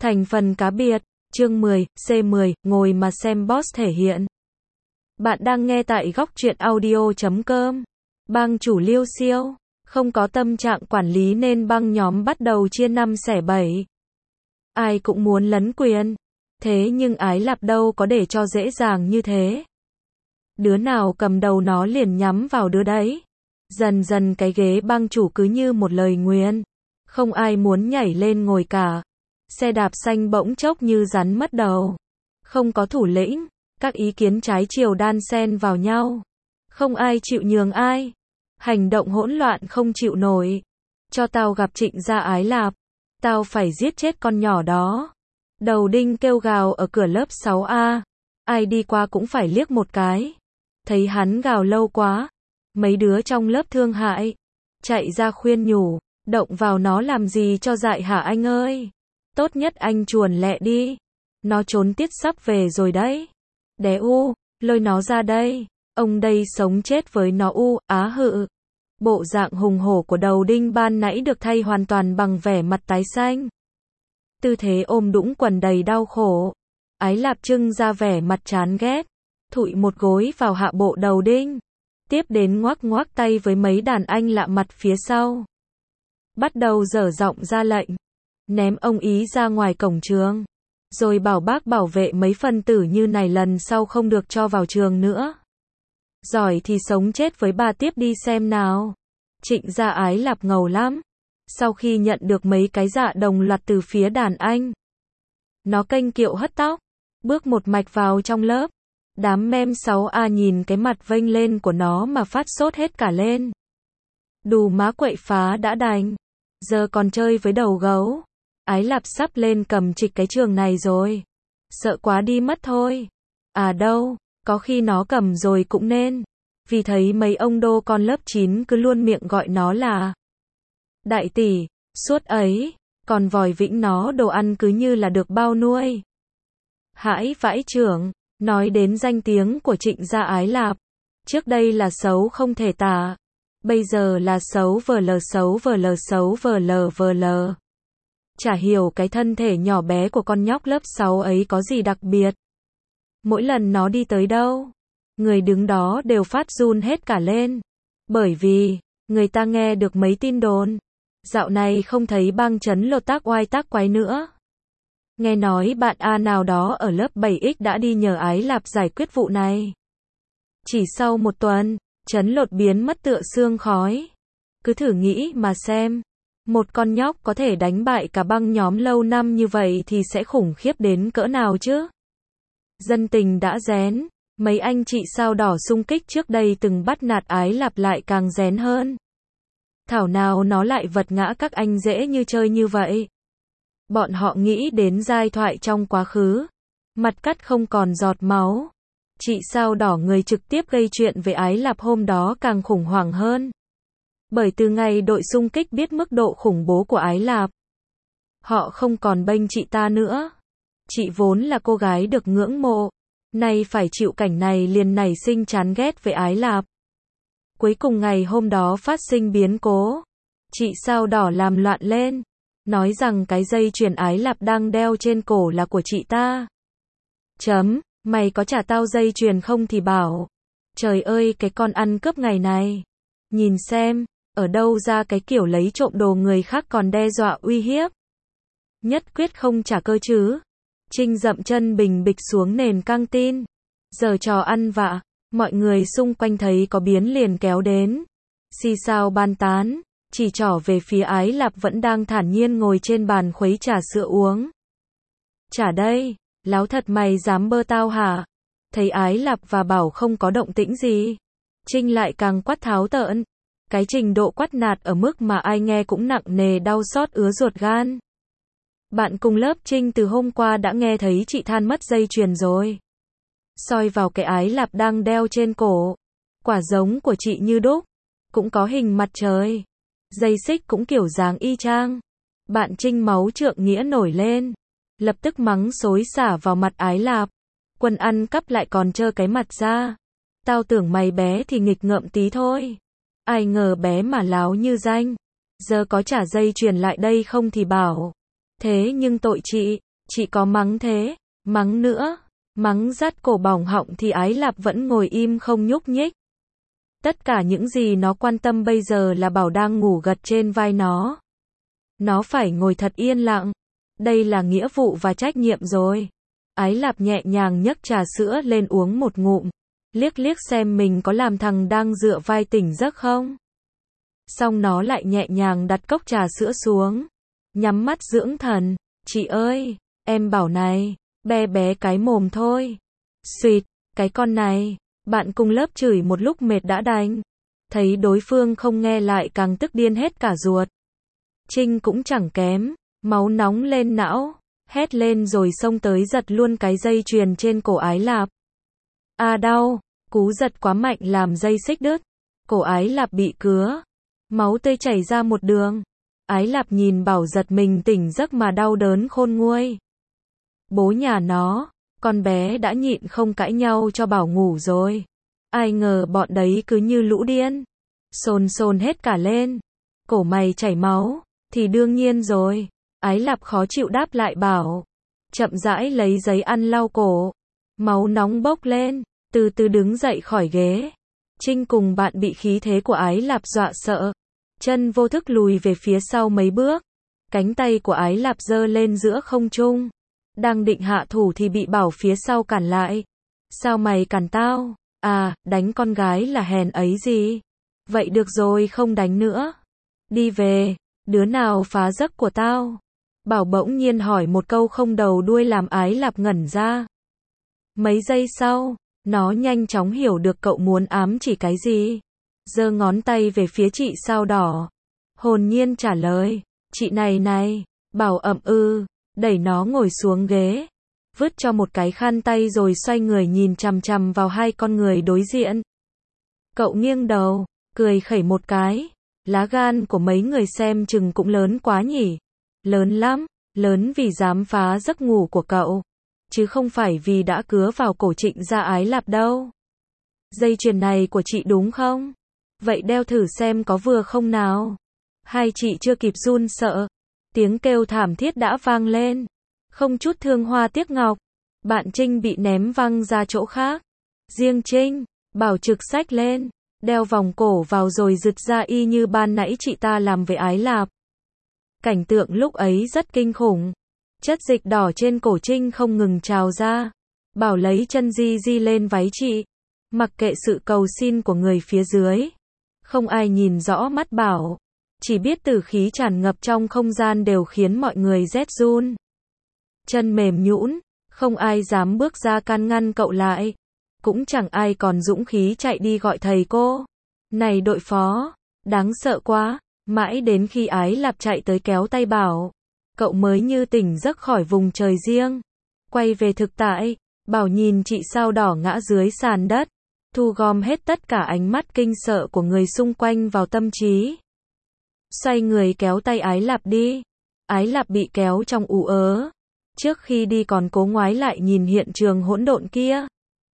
Thành phần cá biệt, chương 10, C10, ngồi mà xem boss thể hiện. Bạn đang nghe tại góc truyện audio.com. Bang chủ Liêu Siêu, không có tâm trạng quản lý nên băng nhóm bắt đầu chia năm xẻ bảy. Ai cũng muốn lấn quyền. Thế nhưng Ái Lạp đâu có để cho dễ dàng như thế. Đứa nào cầm đầu nó liền nhắm vào đứa đấy. Dần dần cái ghế bang chủ cứ như một lời nguyền. Không ai muốn nhảy lên ngồi cả. Xe đạp xanh bỗng chốc như rắn mất đầu. Không có thủ lĩnh, các ý kiến trái chiều đan xen vào nhau. Không ai chịu nhường ai. Hành động hỗn loạn không chịu nổi. Cho tao gặp Trịnh gia Ái Lạp. Tao phải giết chết con nhỏ đó. Đầu đinh kêu gào ở cửa lớp 6A. Ai đi qua cũng phải liếc một cái. Thấy hắn gào lâu quá. Mấy đứa trong lớp thương hại. Chạy ra khuyên nhủ. Động vào nó làm gì cho dại hả anh ơi. Tốt nhất anh chuồn lẹ đi. Nó trốn tiết sắp về rồi đấy. Đé u, lôi nó ra đây. Ông đây sống chết với nó u, á hự. Bộ dạng hùng hổ của đầu đinh ban nãy được thay hoàn toàn bằng vẻ mặt tái xanh. Tư thế ôm đũng quần đầy đau khổ. Ái Lạp trưng ra vẻ mặt chán ghét. Thụi một gối vào hạ bộ đầu đinh. Tiếp đến ngoác ngoác tay với mấy đàn anh lạ mặt phía sau. Bắt đầu dở giọng ra lệnh. Ném ông ý ra ngoài cổng trường. Rồi bảo bác bảo vệ mấy phân tử như này lần sau không được cho vào trường nữa. Giỏi thì sống chết với bà tiếp đi xem nào. Trịnh gia Ái Lạp ngầu lắm. Sau khi nhận được mấy cái dạ đồng loạt từ phía đàn anh. Nó kênh kiệu hất tóc. Bước một mạch vào trong lớp. Đám mem 6A nhìn cái mặt vênh lên của nó mà phát sốt hết cả lên. Đù má quậy phá đã đành. Giờ còn chơi với đầu gấu. Ái Lạp sắp lên cầm trịch cái trường này rồi. Sợ quá đi mất thôi. À đâu, có khi nó cầm rồi cũng nên. Vì thấy mấy ông đô con lớp 9 cứ luôn miệng gọi nó là đại tỷ, suốt ấy, còn vòi vĩnh nó đồ ăn cứ như là được bao nuôi. Hãi vãi trưởng, nói đến danh tiếng của Trịnh gia Ái Lạp. Trước đây là xấu không thể tả. Bây giờ là xấu vờ lờ xấu vờ lờ xấu vờ lờ vờ lờ. Chả hiểu cái thân thể nhỏ bé của con nhóc lớp 6 ấy có gì đặc biệt. Mỗi lần nó đi tới đâu, người đứng đó đều phát run hết cả lên. Bởi vì, người ta nghe được mấy tin đồn. Dạo này không thấy bang chấn lột tác oai tác quái nữa. Nghe nói bạn A nào đó ở lớp 7X đã đi nhờ Ái Lạp giải quyết vụ này. Chỉ sau một tuần, chấn lột biến mất tựa sương khói. Cứ thử nghĩ mà xem. Một con nhóc có thể đánh bại cả băng nhóm lâu năm như vậy thì sẽ khủng khiếp đến cỡ nào chứ? Dân tình đã rén, mấy anh chị sao đỏ xung kích trước đây từng bắt nạt Ái Lạp lại càng rén hơn. Thảo nào nó lại vật ngã các anh dễ như chơi như vậy. Bọn họ nghĩ đến giai thoại trong quá khứ. Mặt cắt không còn giọt máu. Chị sao đỏ người trực tiếp gây chuyện với Ái Lạp hôm đó càng khủng hoảng hơn. Bởi từ ngày đội xung kích biết mức độ khủng bố của Ái Lạp, họ không còn bênh chị ta nữa. Chị vốn là cô gái được ngưỡng mộ, nay phải chịu cảnh này liền nảy sinh chán ghét với Ái Lạp. Cuối cùng ngày hôm đó phát sinh biến cố. Chị sao đỏ làm loạn lên, nói rằng cái dây chuyền Ái Lạp đang đeo trên cổ là của chị ta. Mày có trả tao dây chuyền không thì bảo. Trời ơi cái con ăn cướp ngày này. Nhìn xem. Ở đâu ra cái kiểu lấy trộm đồ người khác còn đe dọa uy hiếp. Nhất quyết không trả cơ chứ. Trinh dậm chân bình bịch xuống nền căng tin. Giờ trò ăn vạ. Mọi người xung quanh thấy có biến liền kéo đến. Xì xào bàn tán. Chỉ trỏ về phía Ái Lạp vẫn đang thản nhiên ngồi trên bàn khuấy trà sữa uống. Trả đây. Láo thật mày dám bơ tao hả? Thấy Ái Lạp và bảo không có động tĩnh gì. Trinh lại càng quát tháo tợn. Cái trình độ quát nạt ở mức mà ai nghe cũng nặng nề đau xót ứa ruột gan. Bạn cùng lớp Trinh từ hôm qua đã nghe thấy chị than mất dây chuyền rồi. Soi vào cái Ái Lạp đang đeo trên cổ. Quả giống của chị như đúc. Cũng có hình mặt trời. Dây xích cũng kiểu dáng y chang. Bạn Trinh máu trượng nghĩa nổi lên. Lập tức mắng xối xả vào mặt Ái Lạp. Quần ăn cắp lại còn trơ cái mặt ra. Tao tưởng mày bé thì nghịch ngợm tí thôi. Ai ngờ bé mà láo như danh. Giờ có trả dây chuyền lại đây không thì bảo. Thế nhưng tội chị, Chị có mắng thế, mắng nữa, mắng rát cổ bỏng họng thì Ái Lạp vẫn ngồi im không nhúc nhích. Tất cả những gì nó quan tâm bây giờ là Bảo đang ngủ gật trên vai nó. Nó phải ngồi thật yên lặng. Đây là nghĩa vụ và trách nhiệm rồi. Ái Lạp nhẹ nhàng nhấc trà sữa lên uống một ngụm. Liếc liếc xem mình có làm thằng đang dựa vai tỉnh giấc không. Xong nó lại nhẹ nhàng đặt cốc trà sữa xuống. Nhắm mắt dưỡng thần. Chị ơi, em bảo này, bé bé cái mồm thôi. Xuyệt, cái con này. Bạn cùng lớp chửi một lúc mệt đã đành. Thấy đối phương không nghe lại càng tức điên hết cả ruột. Trinh cũng chẳng kém. Máu nóng lên não. Hét lên rồi xông tới giật luôn cái dây chuyền trên cổ Ái Lạp. À đau. Cú giật quá mạnh làm dây xích đứt. Cổ Ái Lạp bị cứa. Máu tươi chảy ra một đường. Ái Lạp nhìn Bảo giật mình tỉnh giấc mà đau đớn khôn nguôi. Bố nhà nó, con bé đã nhịn không cãi nhau cho Bảo ngủ rồi. Ai ngờ bọn đấy cứ như lũ điên. Sồn sồn hết cả lên. Cổ mày chảy máu, thì đương nhiên rồi. Ái Lạp khó chịu đáp lại Bảo. Chậm rãi lấy giấy ăn lau cổ. Máu nóng bốc lên, từ từ đứng dậy khỏi ghế. Trinh cùng bạn bị khí thế của Ái Lạp dọa sợ. Chân vô thức lùi về phía sau mấy bước. Cánh tay của Ái Lạp giơ lên giữa không trung. Đang định hạ thủ thì bị Bảo phía sau cản lại. Sao mày cản tao? À, đánh con gái là hèn ấy gì? Vậy được rồi không đánh nữa. Đi về, đứa nào phá giấc của tao? Bảo bỗng nhiên hỏi một câu không đầu đuôi làm Ái Lạp ngẩn ra. Mấy giây sau, nó nhanh chóng hiểu được cậu muốn ám chỉ cái gì. Giơ ngón tay về phía chị sao đỏ. Hồn nhiên trả lời. Chị này này. Bảo ậm đẩy nó ngồi xuống ghế. Vứt cho một cái khăn tay rồi xoay người nhìn chằm chằm vào hai con người đối diện. Cậu nghiêng đầu, cười khẩy một cái. Lá gan của mấy người xem chừng cũng lớn quá nhỉ. Lớn lắm, lớn vì dám phá giấc ngủ của cậu. Chứ không phải vì đã cứa vào cổ Trịnh Gia Ái Lạp đâu. Dây chuyền này của chị đúng không? Vậy đeo thử xem có vừa không nào. Hai chị chưa kịp run sợ. Tiếng kêu thảm thiết đã vang lên. Không chút thương hoa tiếc ngọc. Bạn Trinh bị ném văng ra chỗ khác. Riêng Trinh, Bảo trực xách lên. Đeo vòng cổ vào rồi giật ra y như ban nãy chị ta làm với Ái Lạp. Cảnh tượng lúc ấy rất kinh khủng. Chất dịch đỏ trên cổ Trinh không ngừng trào ra. Bảo lấy chân di di lên váy chị. Mặc kệ sự cầu xin của người phía dưới. Không ai nhìn rõ mắt Bảo. Chỉ biết tử khí tràn ngập trong không gian đều khiến mọi người rét run. Chân mềm nhũn, không ai dám bước ra can ngăn cậu lại. Cũng chẳng ai còn dũng khí chạy đi gọi thầy cô. Này đội phó, đáng sợ quá. Mãi đến khi Ái Lạp chạy tới kéo tay Bảo. Cậu mới như tỉnh giấc khỏi vùng trời riêng. Quay về thực tại, Bảo nhìn chị sao đỏ ngã dưới sàn đất. Thu gom hết tất cả ánh mắt kinh sợ của người xung quanh vào tâm trí. Xoay người kéo tay Ái Lạp đi. Ái Lạp bị kéo trong ù ớ. Trước khi đi còn cố ngoái lại nhìn hiện trường hỗn độn kia.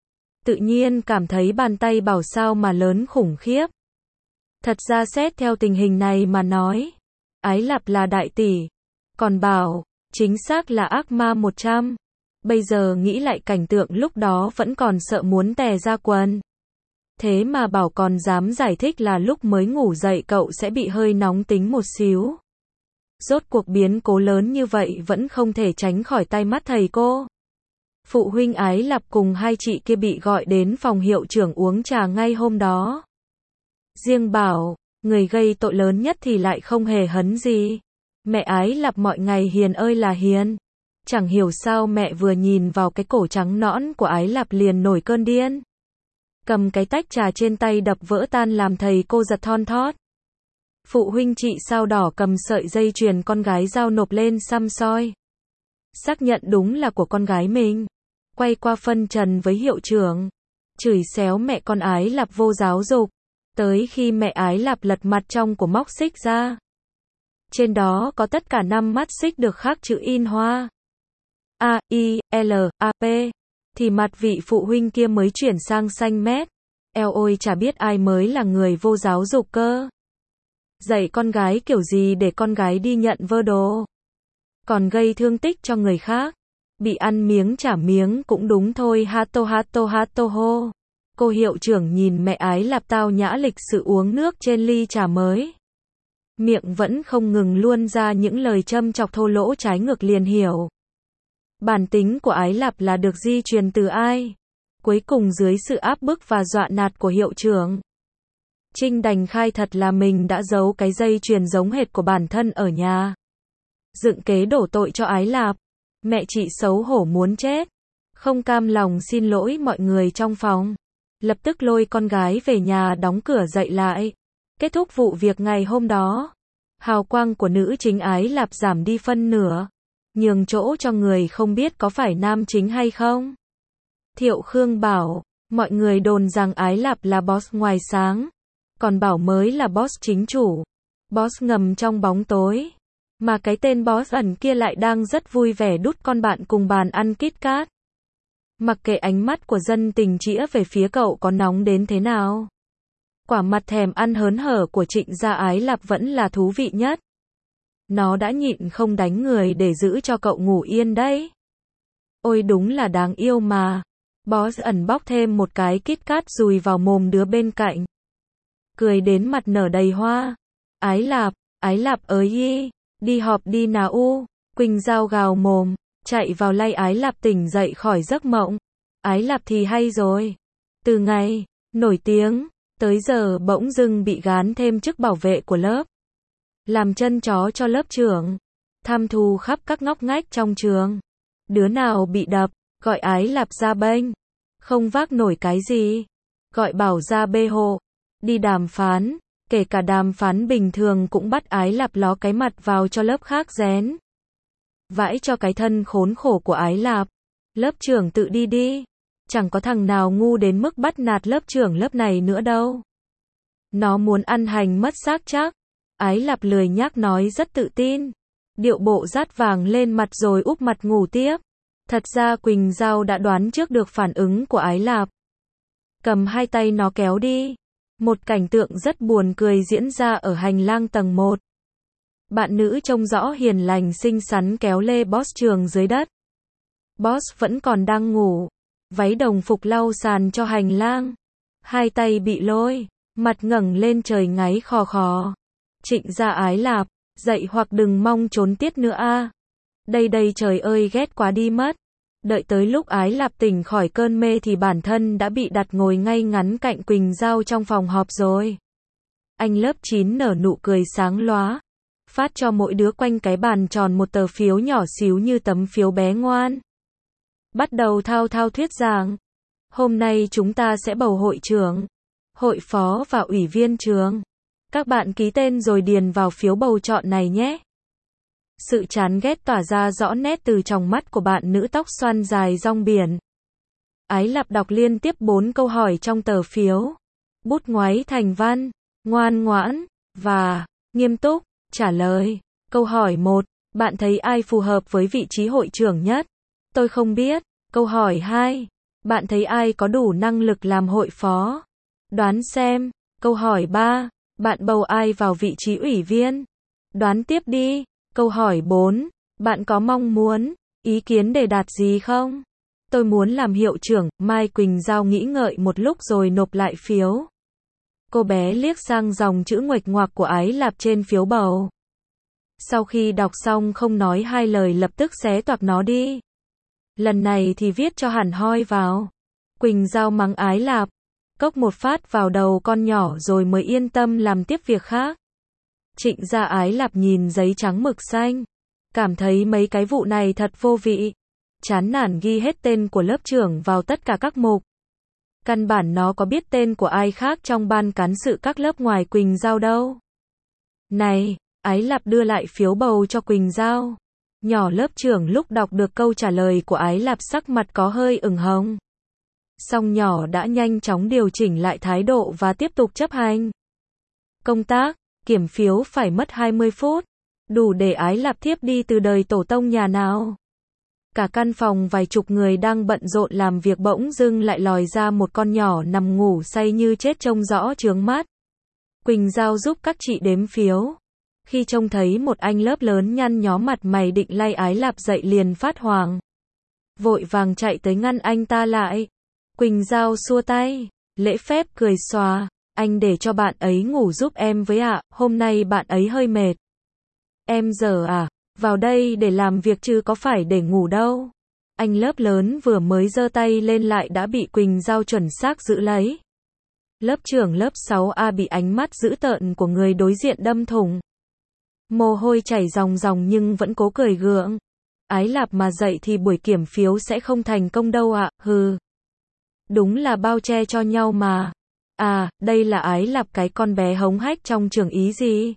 Tự nhiên cảm thấy bàn tay Bảo sao mà lớn khủng khiếp. Thật ra xét theo tình hình này mà nói, Ái Lạp là đại tỷ. Còn Bảo, chính xác là ác ma 100. Bây giờ nghĩ lại cảnh tượng lúc đó vẫn còn sợ muốn tè ra quần. Thế mà Bảo còn dám giải thích là lúc mới ngủ dậy cậu sẽ bị hơi nóng tính một xíu. Rốt cuộc biến cố lớn như vậy vẫn không thể tránh khỏi tay mắt thầy cô. Phụ huynh Ái Lạp cùng hai chị kia bị gọi đến phòng hiệu trưởng uống trà ngay hôm đó. Riêng Bảo, người gây tội lớn nhất thì lại không hề hấn gì. Mẹ Ái Lạp mọi ngày hiền ơi là hiền. Chẳng hiểu sao mẹ vừa nhìn vào cái cổ trắng nõn của Ái Lạp liền nổi cơn điên. Cầm cái tách trà trên tay đập vỡ tan làm thầy cô giật thon thót. Phụ huynh chị sao đỏ cầm sợi dây chuyền con gái giao nộp lên xăm soi. Xác nhận đúng là của con gái mình. Quay qua phân trần với hiệu trưởng. Chửi xéo mẹ con Ái Lạp vô giáo dục. Tới khi mẹ Ái Lạp lật mặt trong của móc xích ra. Trên đó có tất cả 5 mắt xích được khắc chữ in hoa. A, I, L, A, P. Thì mặt vị phụ huynh kia mới chuyển sang xanh mét. Eo ôi chả biết ai mới là người vô giáo dục cơ. Dạy con gái kiểu gì để con gái đi nhận vơ đồ. Còn gây thương tích cho người khác. Bị ăn miếng trả miếng cũng đúng thôi hato hato hato hô. Cô hiệu trưởng nhìn mẹ Ái Lạp tao nhã lịch sự uống nước trên ly trà mới. Miệng vẫn không ngừng luôn ra những lời châm chọc thô lỗ trái ngược liền hiểu. Bản tính của Ái Lạp là được di truyền từ ai? Cuối cùng dưới sự áp bức và dọa nạt của hiệu trưởng, Trinh đành khai thật là mình đã giấu cái dây chuyền giống hệt của bản thân ở nhà. Dựng kế đổ tội cho Ái Lạp. Mẹ chị xấu hổ muốn chết. Không cam lòng xin lỗi mọi người trong phòng. Lập tức lôi con gái về nhà đóng cửa dậy lại. Kết thúc vụ việc ngày hôm đó. Hào quang của nữ chính Ái Lạp giảm đi phân nửa. Nhường chỗ cho người không biết có phải nam chính hay không. Thiệu Khương bảo, mọi người đồn rằng Ái Lạp là boss ngoài sáng. Còn Bảo mới là boss chính chủ. Boss ngầm trong bóng tối. Mà cái tên boss ẩn kia lại đang rất vui vẻ đút con bạn cùng bàn ăn Kit Kat. Mặc kệ ánh mắt của dân tình chĩa về phía cậu có nóng đến thế nào. Quả mặt thèm ăn hớn hở của Trịnh gia Ái Lạp vẫn là thú vị nhất. Nó đã nhịn không đánh người để giữ cho cậu ngủ yên đấy. Ôi đúng là đáng yêu mà. Boss ẩn bóc thêm một cái Kit Kat dùi vào mồm đứa bên cạnh. Cười đến mặt nở đầy hoa. Ái Lạp ơi y. Đi họp đi nào u. Quỳnh Giao gào mồm, chạy vào lay Ái Lạp tỉnh dậy khỏi giấc mộng. Ái Lạp thì hay rồi. Từ ngày nổi tiếng, tới giờ bỗng dưng bị gán thêm chức bảo vệ của lớp. Làm chân chó cho lớp trưởng. Tham thù khắp các ngóc ngách trong trường. Đứa nào bị đập, gọi Ái Lạp ra bênh. Không vác nổi cái gì, gọi Bảo ra bê hộ. Đi đàm phán, kể cả đàm phán bình thường cũng bắt Ái Lạp ló cái mặt vào cho lớp khác rén. Vãi cho cái thân khốn khổ của Ái Lạp. Lớp trưởng tự đi đi. Chẳng có thằng nào ngu đến mức bắt nạt lớp trưởng lớp này nữa đâu. Nó muốn ăn hành mất xác chắc. Ái Lạp lười nhác nói rất tự tin. Điệu bộ dát vàng lên mặt rồi úp mặt ngủ tiếp. Thật ra Quỳnh Giao đã đoán trước được phản ứng của Ái Lạp. Cầm hai tay nó kéo đi. Một cảnh tượng rất buồn cười diễn ra ở hành lang tầng 1. Bạn nữ trông rõ hiền lành xinh xắn kéo lê boss trường dưới đất. Boss vẫn còn đang ngủ. Váy đồng phục lau sàn cho hành lang. Hai tay bị lôi. Mặt ngẩng lên trời ngáy khò khò. Trịnh gia Ái Lạp, dậy hoặc đừng mong trốn tiết nữa a. Đây trời ơi ghét quá đi mất. Đợi tới lúc Ái Lạp tỉnh khỏi cơn mê thì bản thân đã bị đặt ngồi ngay ngắn cạnh Quỳnh Giao trong phòng họp rồi. Anh lớp 9 nở nụ cười sáng lóa. Phát cho mỗi đứa quanh cái bàn tròn một tờ phiếu nhỏ xíu như tấm phiếu bé ngoan. Bắt đầu thao thao thuyết giảng. Hôm nay chúng ta sẽ bầu hội trưởng, hội phó và ủy viên trường. Các bạn ký tên rồi điền vào phiếu bầu chọn này nhé. Sự chán ghét tỏa ra rõ nét từ tròng mắt của bạn nữ tóc xoăn dài rong biển. Ái Lạp đọc liên tiếp 4 câu hỏi trong tờ phiếu. Bút ngoáy thành văn, ngoan ngoãn, và nghiêm túc, trả lời. Câu hỏi 1. Bạn thấy ai phù hợp với vị trí hội trưởng nhất? Tôi không biết. Câu hỏi 2. Bạn thấy ai có đủ năng lực làm hội phó? Đoán xem. Câu hỏi 3. Bạn bầu ai vào vị trí ủy viên? Đoán tiếp đi. Câu hỏi 4. Bạn có mong muốn, ý kiến đề đạt gì không? Tôi muốn làm hiệu trưởng. Mai Quỳnh Giao nghĩ ngợi một lúc rồi nộp lại phiếu. Cô bé liếc sang dòng chữ nguệch ngoạc của Ái Lạp trên phiếu bầu. Sau khi đọc xong không nói hai lời lập tức xé toạc nó đi. Lần này thì viết cho hẳn hoi vào. Quỳnh Giao mắng Ái Lạp. Cốc một phát vào đầu con nhỏ rồi mới yên tâm làm tiếp việc khác. Trịnh gia Ái Lạp nhìn giấy trắng mực xanh. Cảm thấy mấy cái vụ này thật vô vị. Chán nản ghi hết tên của lớp trưởng vào tất cả các mục. Căn bản nó có biết tên của ai khác trong ban cán sự các lớp ngoài Quỳnh Giao đâu. Này, Ái Lạp đưa lại phiếu bầu cho Quỳnh Giao. Nhỏ lớp trưởng lúc đọc được câu trả lời của Ái Lạp sắc mặt có hơi ửng hồng. Song nhỏ đã nhanh chóng điều chỉnh lại thái độ và tiếp tục chấp hành. Công tác kiểm phiếu phải mất 20 phút. Đủ để Ái Lạp thiếp đi từ đời tổ tông nhà nào. Cả căn phòng vài chục người đang bận rộn làm việc bỗng dưng lại lòi ra một con nhỏ nằm ngủ say như chết trông rõ chướng mắt. Quỳnh Giao giúp các chị đếm phiếu. Khi trông thấy một anh lớp lớn nhăn nhó mặt mày định lay Ái Lạp dậy liền phát hoảng. vội vàng chạy tới ngăn anh ta lại. Quỳnh Giao xua tay, lễ phép cười xòa, anh để cho bạn ấy ngủ giúp em với ạ, hôm nay bạn ấy hơi mệt. Em giờ à, vào đây để làm việc chứ có phải để ngủ đâu. Anh lớp lớn vừa mới giơ tay lên lại đã bị Quỳnh Giao chuẩn xác giữ lấy. Lớp trưởng lớp 6A bị ánh mắt dữ tợn của người đối diện đâm thủng. Mồ hôi chảy ròng ròng nhưng vẫn cố cười gượng. Ái Lạp mà dậy thì buổi kiểm phiếu sẽ không thành công đâu ạ, hừ. Đúng là bao che cho nhau mà. À, đây là Ái Lạp cái con bé hống hách trong trường ý gì?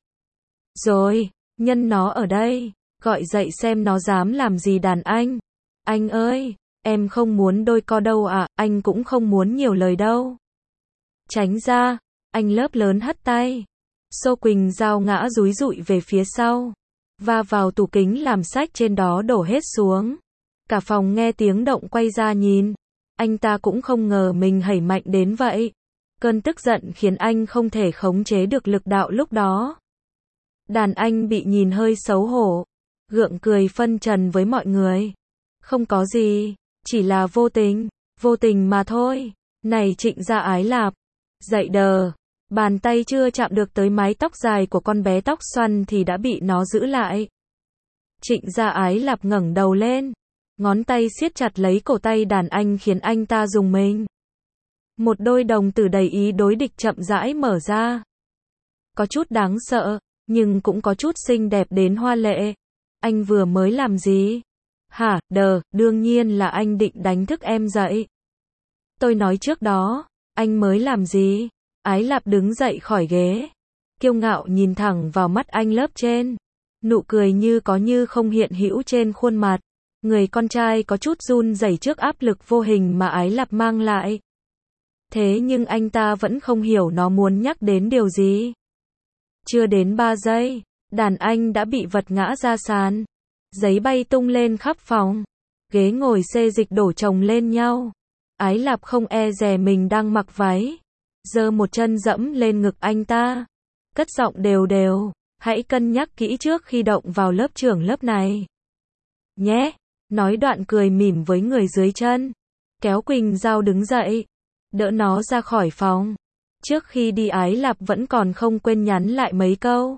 Rồi, nhân nó ở đây, gọi dậy xem nó dám làm gì đàn anh. Anh ơi, em không muốn đôi co đâu ạ, anh cũng không muốn nhiều lời đâu. Tránh ra, anh lớp lớn hất tay. Xô Quỳnh Giao ngã dúi dụi về phía sau, va vào tủ kính làm sách trên đó đổ hết xuống. Cả phòng nghe tiếng động quay ra nhìn. Anh ta cũng không ngờ mình hẩy mạnh đến vậy. Cơn tức giận khiến anh không thể khống chế được lực đạo lúc đó. Đàn anh bị nhìn hơi xấu hổ, gượng cười phân trần với mọi người. Không có gì, chỉ là vô tình mà thôi. Này Trịnh Gia Ái Lạp, dậy đờ. Bàn tay chưa chạm được tới mái tóc dài của con bé tóc xoăn thì đã bị nó giữ lại. Trịnh Gia Ái Lạp ngẩng đầu lên, ngón tay siết chặt lấy cổ tay đàn anh khiến anh ta rùng mình. Một đôi đồng tử đầy ý đối địch chậm rãi mở ra. Có chút đáng sợ, nhưng cũng có chút xinh đẹp đến hoa lệ. Anh vừa mới làm gì? Hả, đương nhiên là anh định đánh thức em dậy. Tôi nói trước đó, anh mới làm gì? Ái Lạp đứng dậy khỏi ghế, kiêu ngạo nhìn thẳng vào mắt anh lớp trên. Nụ cười như có như không hiện hữu trên khuôn mặt. Người con trai có chút run rẩy trước áp lực vô hình mà Ái Lạp mang lại. Thế nhưng anh ta vẫn không hiểu nó muốn nhắc đến điều gì. Chưa đến 3 giây, đàn anh đã bị vật ngã ra sàn. Giấy bay tung lên khắp phòng. Ghế ngồi xê dịch đổ chồng lên nhau. Ái Lạp không e dè mình đang mặc váy, giơ một chân dẫm lên ngực anh ta. Cất giọng đều đều, hãy cân nhắc kỹ trước khi động vào lớp trưởng lớp này. Nhé, nói đoạn cười mỉm với người dưới chân. Kéo Quỳnh Giao đứng dậy, đỡ nó ra khỏi phòng. Trước khi đi Ái Lạp vẫn còn không quên nhắn lại mấy câu.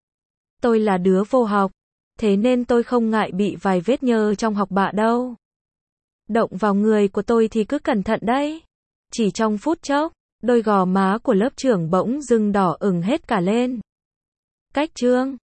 Tôi là đứa vô học, thế nên tôi không ngại bị vài vết nhơ trong học bạ đâu. Động vào người của tôi thì cứ cẩn thận đấy. Chỉ trong phút chốc, đôi gò má của lớp trưởng bỗng dưng đỏ ửng hết cả lên. Cách chương